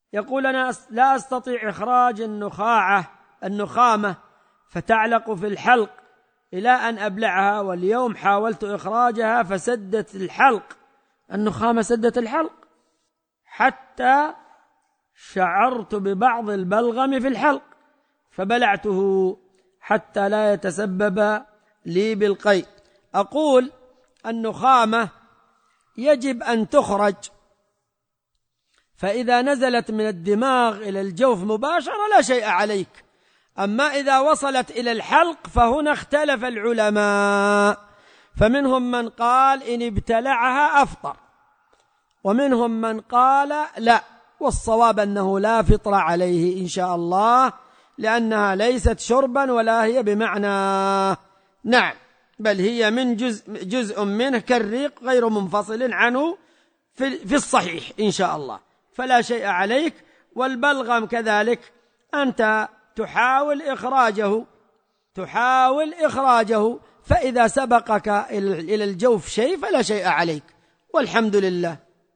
يقول أنا لا أستطيع إخراج النخامة فتعلق في الحلق إلى أن أبلعها، واليوم حاولت إخراجها فسدت الحلق، النخامة سدت الحلق، حتى شعرت ببعض البلغم في الحلق فبلعته حتى لا يتسبب لي بالقيء. أقول النخامة يجب أن تخرج، فإذا نزلت من الدماغ إلى الجوف مباشرة لا شيء عليك، أما إذا وصلت إلى الحلق فهنا اختلف العلماء، فمنهم من قال إن ابتلعها أفطر، ومنهم من قال لا، والصواب أنه لا فطر عليه إن شاء الله، لأنها ليست شربا ولا هي بمعنى نعم، بل هي من جزء منه كالريق غير منفصل عنه في الصحيح إن شاء الله، فلا شيء عليك. والبلغم كذلك أنت تحاول إخراجه، فإذا سبقك إلى الجوف شيء فلا شيء عليك، والحمد لله.